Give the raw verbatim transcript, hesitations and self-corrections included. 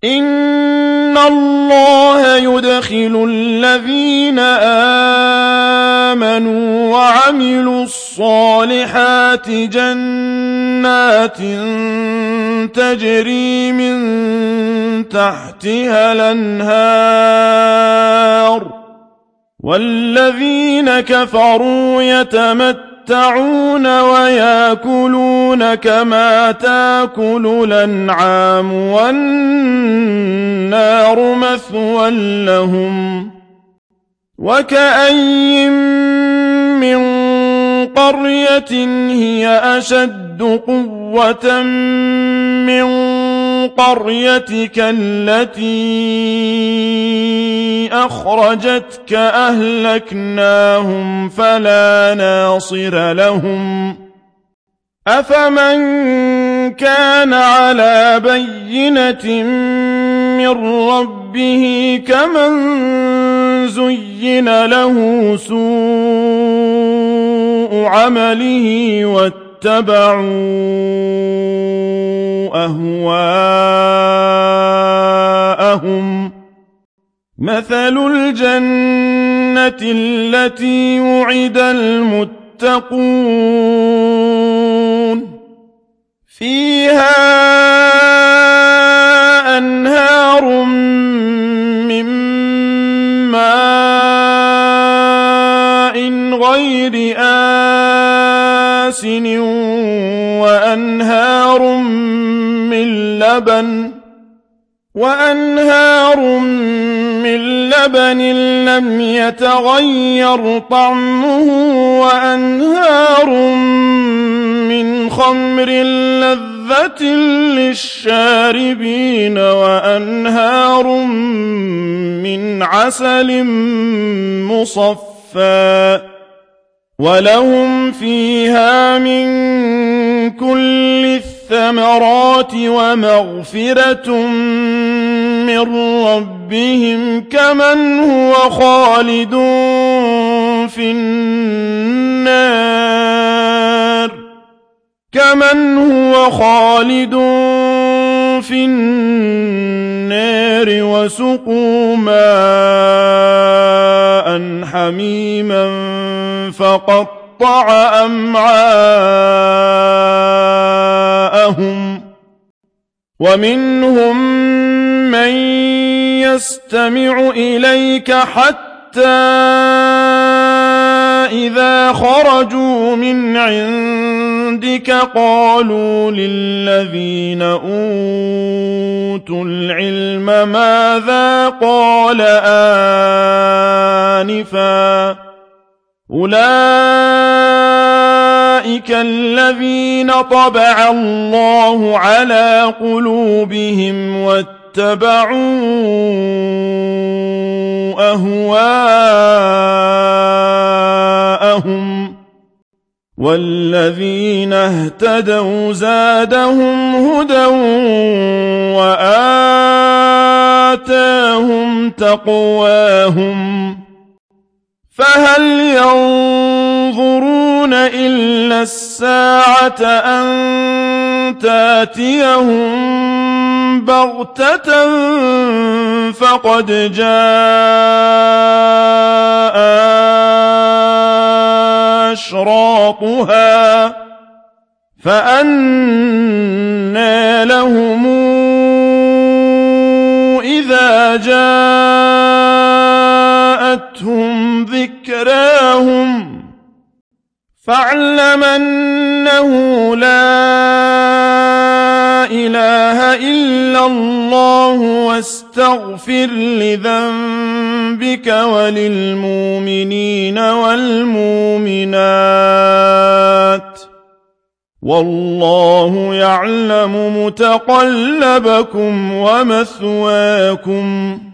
إن الله يدخل الذين آمنوا وعملوا الصالحات جنات تجري من تحتها الأنهار والذين كفروا يتمتعون ويأكلون كما تأكل الأنعام والنار مثوى لهم وكأي من قرية هي أشد قوة من قريتك التي أخرجتك أهلكناهم فلا ناصر لهم أفمن كان على بينة من ربه كمن زين له سوء عمله واتبعوا أهواءهم مثل الجنة التي وعد المتقون فيها أنهار من ماء غير آسن وأنهار من لبن وأنهار من لبن لم يتغير طعمه وأنهار من خمر لذة للشاربين وأنهار من عسل مصفى ولهم فيها من كل الثمرات ومغفرة من ربهم كمن هو خالد في النار كمن هو خالد في النار وسقوا ماء حميما فقطع أمعاءهم ومنهم من يستمع إليك حتى إذا خرجوا من عندك قالوا للذين أوتوا العلم ماذا قال آنفا أولئك الذين طبع الله على قلوبهم واتبعوا أهواءهم والذين اهتدوا زادهم هدى وآتاهم تقواهم فهل ينظرون إلا الساعة أن تأتيهم بغتة فقد جاء أشراطها فأنى لهم إذا جاءتهم ذكراهم فاعلم أنه لا إله إلا الله واستغفر لذنبك وللمؤمنين والمؤمنات والله يعلم متقلبكم ومثواكم